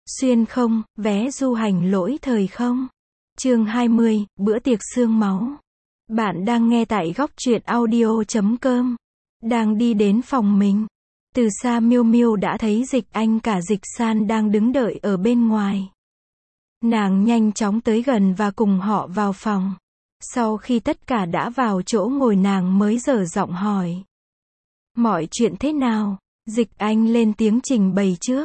Xuyên không, vé du hành lỗi thời không. Chương 20, bữa tiệc xương máu. Bạn đang nghe tại góc truyện audio.com. Đang đi đến phòng mình. Từ xa Miêu Miêu đã thấy Dịch Anh cả Dịch San đang đứng đợi ở bên ngoài. Nàng nhanh chóng tới gần và cùng họ vào phòng. Sau khi tất cả đã vào chỗ ngồi nàng mới dở giọng hỏi. Mọi chuyện thế nào? Dịch Anh lên tiếng trình bày trước.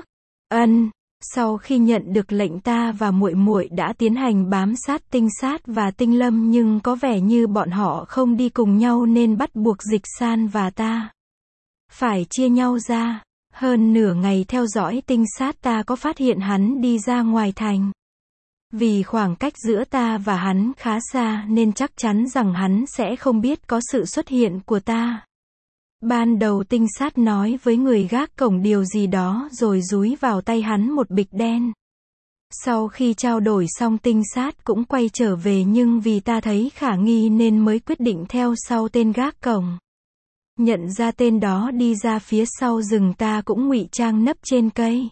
Sau khi nhận được lệnh ta và muội muội đã tiến hành bám sát Tinh Sát và Tinh Lâm nhưng có vẻ như bọn họ không đi cùng nhau nên bắt buộc Dịch San và ta phải chia nhau ra. Hơn nửa ngày theo dõi Tinh Sát ta có phát hiện hắn đi ra ngoài thành. Vì khoảng cách giữa ta và hắn khá xa nên chắc chắn rằng hắn sẽ không biết có sự xuất hiện của ta. Ban đầu Tinh Sát nói với người gác cổng điều gì đó rồi dúi vào tay hắn một bịch đen. Sau khi trao đổi xong Tinh Sát cũng quay trở về nhưng vì ta thấy khả nghi nên mới quyết định theo sau tên gác cổng. Nhận ra tên đó đi ra phía sau rừng ta cũng ngụy trang nấp trên cây.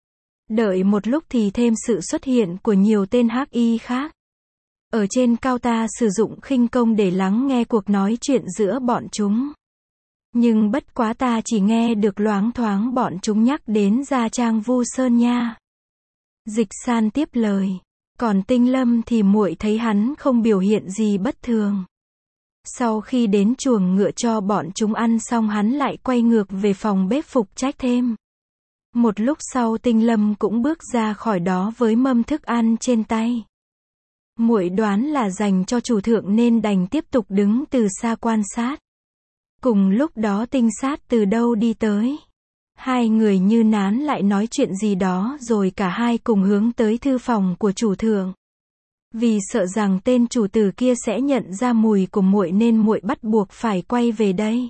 Đợi một lúc thì thêm sự xuất hiện của nhiều tên hắc y khác. Ở trên cao ta sử dụng khinh công để lắng nghe cuộc nói chuyện giữa bọn chúng. Nhưng bất quá ta chỉ nghe được loáng thoáng bọn chúng nhắc đến Gia Trang Vu Sơn nha. Dịch San tiếp lời. Còn Tinh Lâm thì muội thấy hắn không biểu hiện gì bất thường. Sau khi đến chuồng ngựa cho bọn chúng ăn xong hắn lại quay ngược về phòng bếp phục trách thêm. Một lúc sau Tinh Lâm cũng bước ra khỏi đó với mâm thức ăn trên tay. Muội đoán là dành cho chủ thượng nên đành tiếp tục đứng từ xa quan sát. Cùng lúc đó Tinh Sát từ đâu đi tới. Hai người như nán lại nói chuyện gì đó rồi cả hai cùng hướng tới thư phòng của chủ thượng. Vì sợ rằng tên chủ tử kia sẽ nhận ra mùi của muội nên muội bắt buộc phải quay về đây.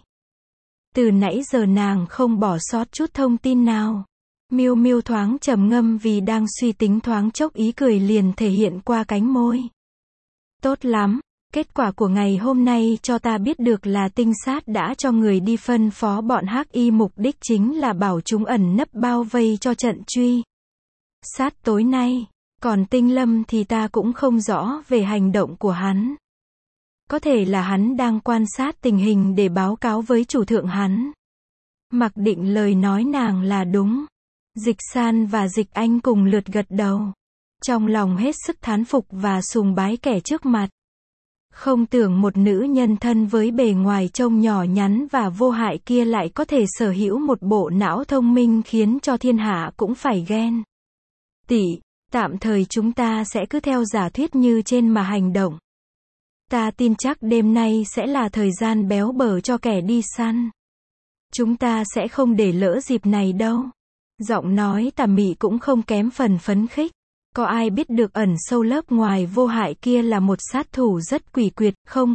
Từ nãy giờ nàng không bỏ sót chút thông tin nào. Miêu Miêu thoáng trầm ngâm vì đang suy tính thoáng chốc ý cười liền thể hiện qua cánh môi. Tốt lắm. Kết quả của ngày hôm nay cho ta biết được là Tinh Sát đã cho người đi phân phó bọn hắc y mục đích chính là bảo chúng ẩn nấp bao vây cho trận truy sát tối nay. Còn Tinh Lâm thì ta cũng không rõ về hành động của hắn. Có thể là hắn đang quan sát tình hình để báo cáo với chủ thượng hắn. Mặc định lời nói nàng là đúng. Dịch San và Dịch Anh cùng lượt gật đầu. Trong lòng hết sức thán phục và sùng bái kẻ trước mặt. Không tưởng một nữ nhân thân với bề ngoài trông nhỏ nhắn và vô hại kia lại có thể sở hữu một bộ não thông minh khiến cho thiên hạ cũng phải ghen tị. Tạm thời chúng ta sẽ cứ theo giả thuyết như trên mà hành động. Ta tin chắc đêm nay sẽ là thời gian béo bở cho kẻ đi săn. Chúng ta sẽ không để lỡ dịp này đâu. Giọng nói tà mị cũng không kém phần phấn khích. Có ai biết được ẩn sâu lớp ngoài vô hại kia là một sát thủ rất quỷ quyệt, không.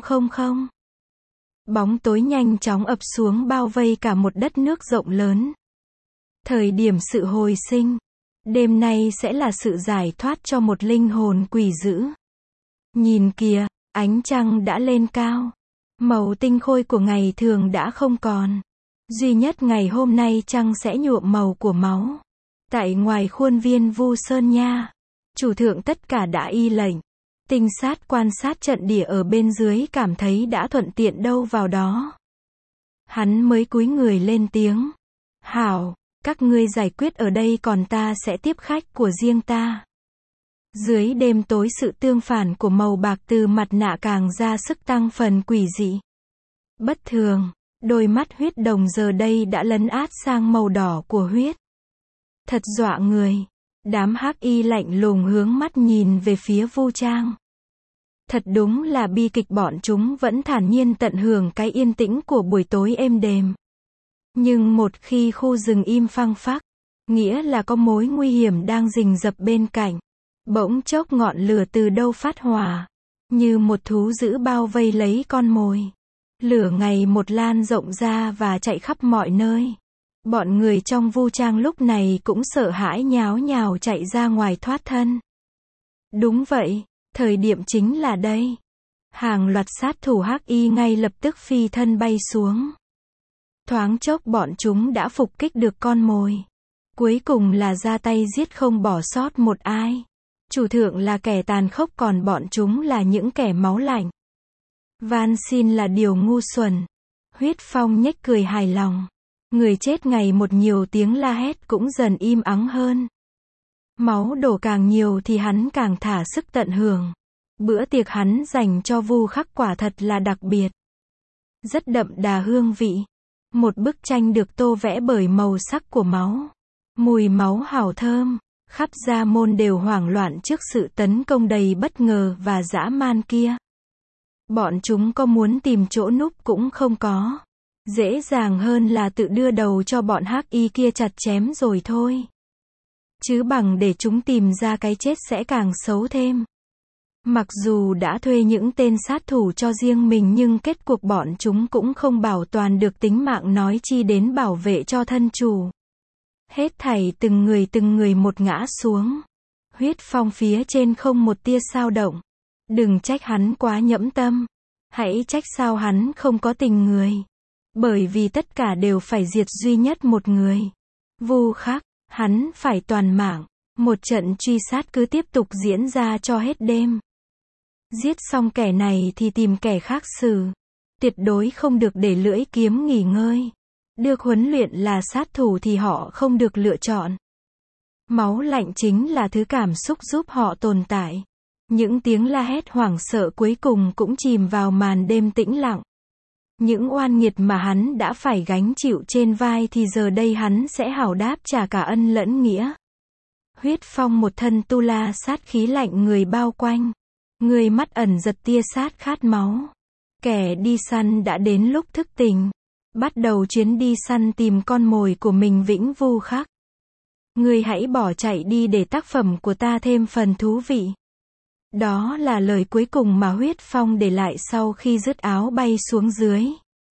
Bóng tối nhanh chóng ập xuống bao vây cả một đất nước rộng lớn. Thời điểm sự hồi sinh. Đêm nay sẽ là sự giải thoát cho một linh hồn quỷ dữ. Nhìn kìa, ánh trăng đã lên cao. Màu tinh khôi của ngày thường đã không còn. Duy nhất ngày hôm nay trăng sẽ nhuộm màu của máu. Tại ngoài khuôn viên Vu Sơn nha. Chủ thượng tất cả đã y lệnh. Tinh Sát quan sát trận địa ở bên dưới cảm thấy đã thuận tiện đâu vào đó. Hắn mới cúi người lên tiếng. Hảo, các ngươi giải quyết ở đây còn ta sẽ tiếp khách của riêng ta. Dưới đêm tối sự tương phản của màu bạc từ mặt nạ càng ra sức tăng phần quỷ dị. Bất thường, đôi mắt huyết đồng giờ đây đã lấn át sang màu đỏ của huyết. Thật dọa người. Đám hắc y lạnh lùng hướng mắt nhìn về phía Vu Trang. Thật đúng là bi kịch bọn chúng vẫn thản nhiên tận hưởng cái yên tĩnh của buổi tối êm đềm. Nhưng một khi khu rừng im phăng phắc, nghĩa là có mối nguy hiểm đang rình rập bên cạnh. Bỗng chốc ngọn lửa từ đâu phát hỏa, như một thú dữ bao vây lấy con mồi. Lửa ngày một lan rộng ra và chạy khắp mọi nơi. Bọn người trong Vu Trang lúc này cũng sợ hãi nháo nhào chạy ra ngoài thoát thân. Đúng vậy, thời điểm chính là đây. Hàng loạt sát thủ hắc y ngay lập tức phi thân bay xuống. Thoáng chốc bọn chúng đã phục kích được con mồi. Cuối cùng là ra tay giết không bỏ sót một ai. Chủ thượng là kẻ tàn khốc còn bọn chúng là những kẻ máu lạnh. Van xin là điều ngu xuẩn. Huyết Phong nhếch cười hài lòng. Người chết ngày một nhiều tiếng la hét cũng dần im ắng hơn. Máu đổ càng nhiều thì hắn càng thả sức tận hưởng. Bữa tiệc hắn dành cho Vu Khắc quả thật là đặc biệt. Rất đậm đà hương vị. Một bức tranh được tô vẽ bởi màu sắc của máu. Mùi máu hảo thơm. Khắp gia môn đều hoảng loạn trước sự tấn công đầy bất ngờ và dã man kia. Bọn chúng có muốn tìm chỗ núp cũng không có. Dễ dàng hơn là tự đưa đầu cho bọn hắc y kia chặt chém rồi thôi. Chứ bằng để chúng tìm ra cái chết sẽ càng xấu thêm. Mặc dù đã thuê những tên sát thủ cho riêng mình nhưng kết cuộc bọn chúng cũng không bảo toàn được tính mạng nói chi đến bảo vệ cho thân chủ. Hết thảy từng người một ngã xuống. Huyết Phong phía trên không một tia dao động. Đừng trách hắn quá nhẫm tâm. Hãy trách sao hắn không có tình người. Bởi vì tất cả đều phải diệt duy nhất một người. Vu Khắc, hắn phải toàn mạng. Một trận truy sát cứ tiếp tục diễn ra cho hết đêm. Giết xong kẻ này thì tìm kẻ khác xử. Tuyệt đối không được để lưỡi kiếm nghỉ ngơi. Được huấn luyện là sát thủ thì họ không được lựa chọn. Máu lạnh chính là thứ cảm xúc giúp họ tồn tại. Những tiếng la hét hoảng sợ cuối cùng cũng chìm vào màn đêm tĩnh lặng. Những oan nghiệt mà hắn đã phải gánh chịu trên vai thì giờ đây hắn sẽ hảo đáp trả cả ân lẫn nghĩa. Huyết Phong một thân tu la sát khí lạnh người bao quanh. Người mắt ẩn giật tia sát khát máu. Kẻ đi săn đã đến lúc thức tỉnh. Bắt đầu chuyến đi săn tìm con mồi của mình vĩnh Vu Khắc. Người hãy bỏ chạy đi để tác phẩm của ta thêm phần thú vị. Đó là lời cuối cùng mà Huyết Phong để lại sau khi dứt áo bay xuống dưới.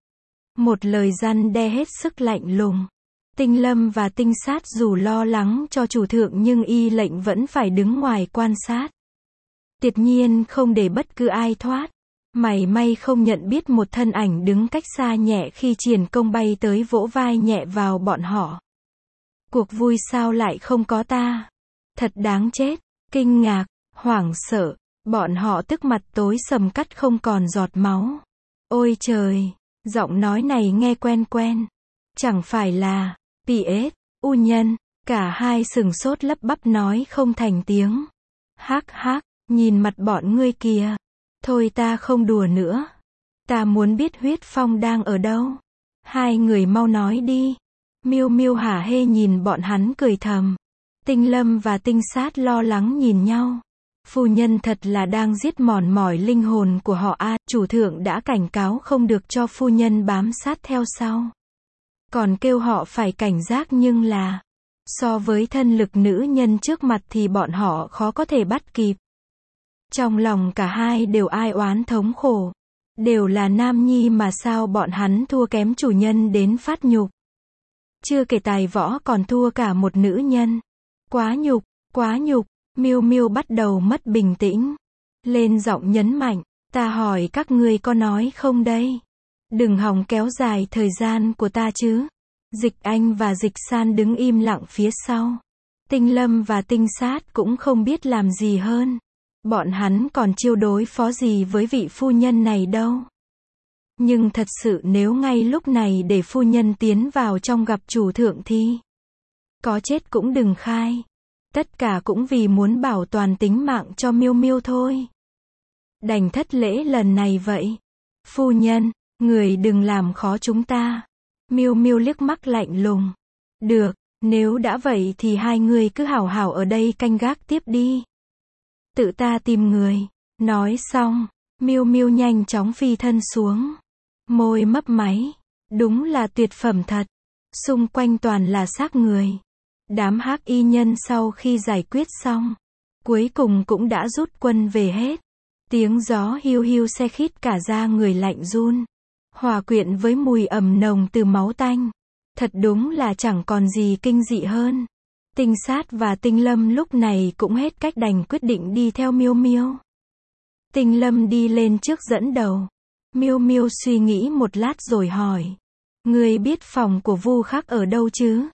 Một lời răn đe hết sức lạnh lùng. Tinh Lâm và Tinh Sát dù lo lắng cho chủ thượng nhưng y lệnh vẫn phải đứng ngoài quan sát. Tuyệt nhiên không để bất cứ ai thoát. Mảy may không nhận biết một thân ảnh đứng cách xa nhẹ khi triển công bay tới vỗ vai nhẹ vào bọn họ. Cuộc vui sao lại không có ta? Thật đáng chết. Kinh ngạc, hoảng sợ, bọn họ tức mặt tối sầm cắt không còn giọt máu. Ôi trời, giọng nói này nghe quen quen. Chẳng phải là PS, U Nhân, cả hai sừng sốt lắp bắp nói không thành tiếng. Hắc hắc, nhìn mặt bọn ngươi kìa. Thôi ta không đùa nữa. Ta muốn biết Huyết Phong đang ở đâu. Hai người mau nói đi. Miêu Miêu hả hê nhìn bọn hắn cười thầm. Tinh Lâm và Tinh Sát lo lắng nhìn nhau. Phu nhân thật là đang giết mòn mỏi linh hồn của họ a. Chủ thượng đã cảnh cáo không được cho phu nhân bám sát theo sau. Còn kêu họ phải cảnh giác nhưng là so với thân lực nữ nhân trước mặt thì bọn họ khó có thể bắt kịp. Trong lòng cả hai đều ai oán thống khổ. Đều là nam nhi mà sao bọn hắn thua kém chủ nhân đến phát nhục. Chưa kể tài võ còn thua cả một nữ nhân. Quá nhục, quá nhục. Miêu Miêu bắt đầu mất bình tĩnh. Lên giọng nhấn mạnh, ta hỏi các ngươi có nói không đây? Đừng hòng kéo dài thời gian của ta chứ. Dịch Anh và Dịch San đứng im lặng phía sau. Tinh Lâm và Tinh Sát cũng không biết làm gì hơn. Bọn hắn còn chiêu đối phó gì với vị phu nhân này đâu. Nhưng thật sự nếu ngay lúc này để phu nhân tiến vào trong gặp chủ thượng thì có chết cũng đừng khai. Tất cả cũng vì muốn bảo toàn tính mạng cho Miêu Miêu thôi. Đành thất lễ lần này vậy. Phu nhân, người đừng làm khó chúng ta. Miêu Miêu liếc mắt lạnh lùng. Được, nếu đã vậy thì hai người cứ hảo hảo ở đây canh gác tiếp đi. Tự ta tìm người. Nói xong, Miêu Miêu nhanh chóng phi thân xuống. Môi mấp máy. Đúng là tuyệt phẩm thật. Xung quanh toàn là xác người. Đám hắc y nhân sau khi giải quyết xong, cuối cùng cũng đã rút quân về hết. Tiếng gió hiu hiu se khít cả da người lạnh run. Hòa quyện với mùi ẩm nồng từ máu tanh. Thật đúng là chẳng còn gì kinh dị hơn. Tinh Sát và Tinh Lâm lúc này cũng hết cách đành quyết định đi theo Miêu Miêu. Tinh Lâm đi lên trước dẫn đầu. Miêu Miêu suy nghĩ một lát rồi hỏi. Ngươi biết phòng của Vu Khắc ở đâu chứ?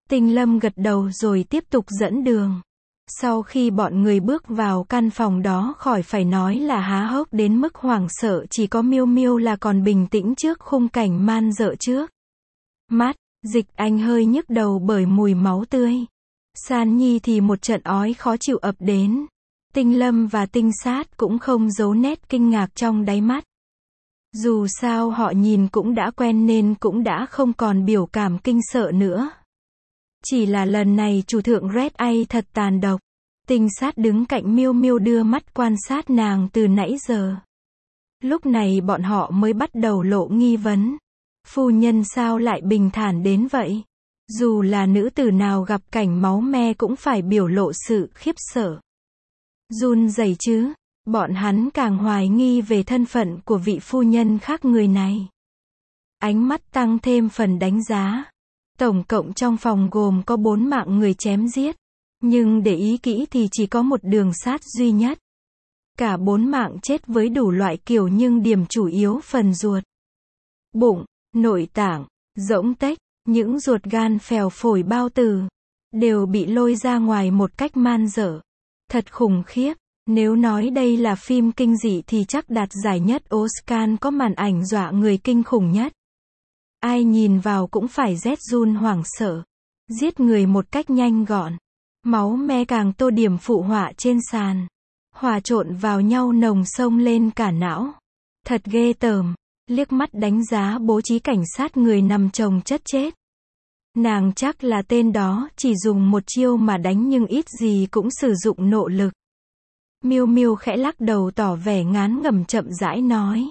Tinh Lâm gật đầu rồi tiếp tục dẫn đường. Sau khi bọn người bước vào căn phòng đó khỏi phải nói là há hốc đến mức hoảng sợ, chỉ có Miêu Miêu là còn bình tĩnh trước khung cảnh man dợ trước mắt. Dịch Anh hơi nhức đầu bởi mùi máu tươi. San Nhi thì một trận ói khó chịu ập đến. Tinh Lâm và Tinh Sát cũng không giấu nét kinh ngạc trong đáy mắt. Dù sao họ nhìn cũng đã quen nên cũng đã không còn biểu cảm kinh sợ nữa. Chỉ là lần này chủ thượng Red A thật tàn độc. Tinh Sát đứng cạnh Miêu Miêu đưa mắt quan sát nàng từ nãy giờ. Lúc này bọn họ mới bắt đầu lộ nghi vấn. Phu nhân sao lại bình thản đến vậy? Dù là nữ tử nào gặp cảnh máu me cũng phải biểu lộ sự khiếp sợ. Run rẩy chứ? Bọn hắn càng hoài nghi về thân phận của vị phu nhân khác người này. Ánh mắt tăng thêm phần đánh giá. Tổng cộng trong phòng gồm có 4 mạng người chém giết. Nhưng để ý kỹ thì chỉ có một đường sát duy nhất. Cả 4 mạng chết với đủ loại kiểu nhưng điểm chủ yếu phần ruột, bụng, nội tạng, rỗng tếch, những ruột gan phèo phổi bao tử đều bị lôi ra ngoài một cách man dợ. Thật khủng khiếp. Nếu nói đây là phim kinh dị thì chắc đạt giải nhất Oscar, có màn ảnh dọa người kinh khủng nhất. Ai nhìn vào cũng phải rét run hoảng sợ. Giết người một cách nhanh gọn. Máu me càng tô điểm phụ họa trên sàn. Hòa trộn vào nhau nồng sông lên cả não. Thật ghê tởm. Liếc mắt đánh giá bố trí cảnh sát người nằm chồng chất chết. Nàng chắc là tên đó chỉ dùng một chiêu mà đánh nhưng ít gì cũng sử dụng nộ lực. Miêu Miêu khẽ lắc đầu tỏ vẻ ngán ngẩm chậm rãi nói.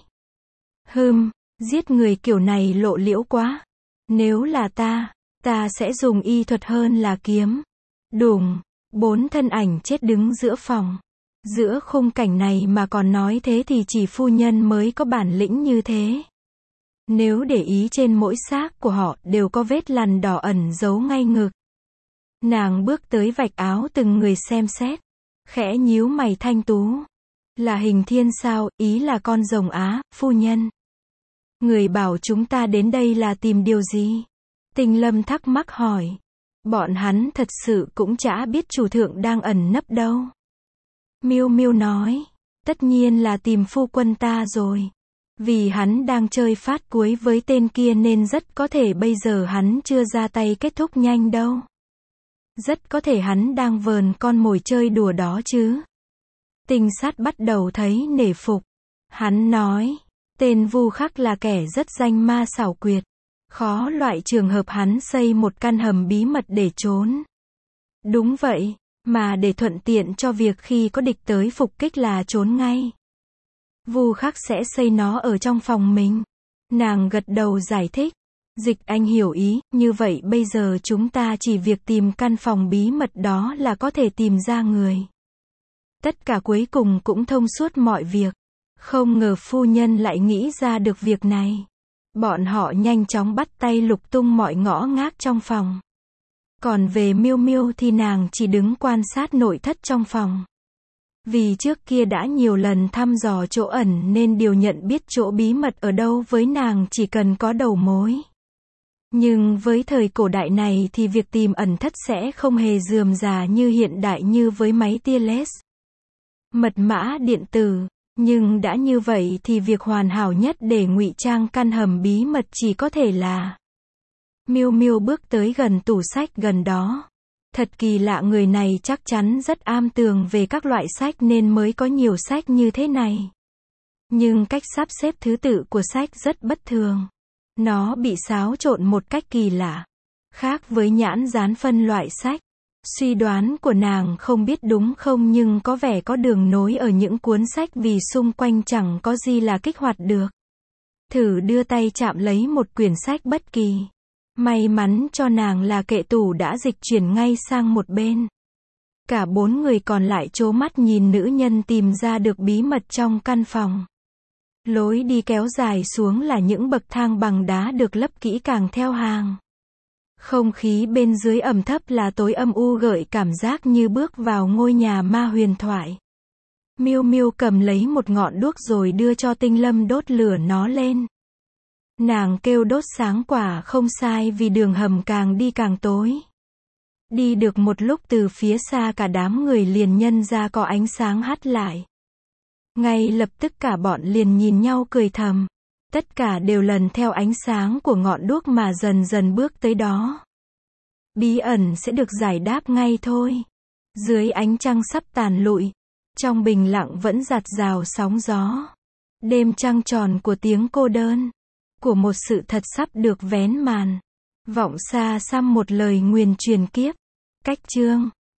Giết người kiểu này lộ liễu quá. Nếu là ta sẽ dùng y thuật hơn là kiếm. Đùng, 4 thân ảnh chết đứng giữa phòng. Giữa khung cảnh này mà còn nói thế thì chỉ phu nhân mới có bản lĩnh như thế. Nếu để ý trên mỗi xác của họ đều có vết lằn đỏ ẩn giấu ngay ngực. Nàng bước tới vạch áo từng người xem xét. Khẽ nhíu mày thanh tú. Là hình thiên sao, ý là con rồng Á, phu nhân. Người bảo chúng ta đến đây là tìm điều gì? Tinh Lâm thắc mắc hỏi. Bọn hắn thật sự cũng chả biết chủ thượng đang ẩn nấp đâu. Miêu Miêu nói. Tất nhiên là tìm phu quân ta rồi. Vì hắn đang chơi phát cuối với tên kia nên rất có thể bây giờ hắn chưa ra tay kết thúc nhanh đâu. Rất có thể hắn đang vờn con mồi chơi đùa đó chứ. Tinh Sát bắt đầu thấy nể phục. Hắn nói, tên Vu Khắc là kẻ rất danh ma xảo quyệt. Khó loại trường hợp hắn xây một căn hầm bí mật để trốn. Đúng vậy, mà để thuận tiện cho việc khi có địch tới phục kích là trốn ngay. Vu Khắc sẽ xây nó ở trong phòng mình. Nàng gật đầu giải thích. Dịch Anh hiểu ý, như vậy bây giờ chúng ta chỉ việc tìm căn phòng bí mật đó là có thể tìm ra người. Tất cả cuối cùng cũng thông suốt mọi việc. Không ngờ phu nhân lại nghĩ ra được việc này. Bọn họ nhanh chóng bắt tay lục tung mọi ngõ ngách trong phòng. Còn về Miêu Miêu thì nàng chỉ đứng quan sát nội thất trong phòng. Vì trước kia đã nhiều lần thăm dò chỗ ẩn nên điều nhận biết chỗ bí mật ở đâu với nàng chỉ cần có đầu mối. Nhưng với thời cổ đại này thì việc tìm ẩn thất sẽ không hề rườm rà như hiện đại như với máy tia laser, mật mã điện tử. Nhưng đã như vậy thì việc hoàn hảo nhất để ngụy trang căn hầm bí mật chỉ có thể là. Miêu Miêu bước tới gần tủ sách gần đó. Thật kỳ lạ, người này chắc chắn rất am tường về các loại sách nên mới có nhiều sách như thế này. Nhưng cách sắp xếp thứ tự của sách rất bất thường. Nó bị xáo trộn một cách kỳ lạ. Khác với nhãn dán phân loại sách. Suy đoán của nàng không biết đúng không nhưng có vẻ có đường nối ở những cuốn sách vì xung quanh chẳng có gì là kích hoạt được. Thử đưa tay chạm lấy một quyển sách bất kỳ. May mắn cho nàng là kệ tủ đã dịch chuyển ngay sang một bên. Cả 4 người còn lại trố mắt nhìn nữ nhân tìm ra được bí mật trong căn phòng. Lối đi kéo dài xuống là những bậc thang bằng đá được lấp kỹ càng theo hàng. Không khí bên dưới ẩm thấp là tối âm u gợi cảm giác như bước vào ngôi nhà ma huyền thoại. Miêu Miêu cầm lấy một ngọn đuốc rồi đưa cho Tinh Lâm đốt lửa nó lên. Nàng kêu đốt sáng quả không sai vì đường hầm càng đi càng tối. Đi được một lúc từ phía xa cả đám người liền nhận ra có ánh sáng hắt lại. Ngay lập tức cả bọn liền nhìn nhau cười thầm. Tất cả đều lần theo ánh sáng của ngọn đuốc mà dần dần bước tới đó. Bí ẩn sẽ được giải đáp ngay thôi. Dưới ánh trăng sắp tàn lụi, trong bình lặng vẫn rạt rào sóng gió. Đêm trăng tròn của tiếng cô đơn, của một sự thật sắp được vén màn. Vọng xa xăm một lời nguyền truyền kiếp. Cách chương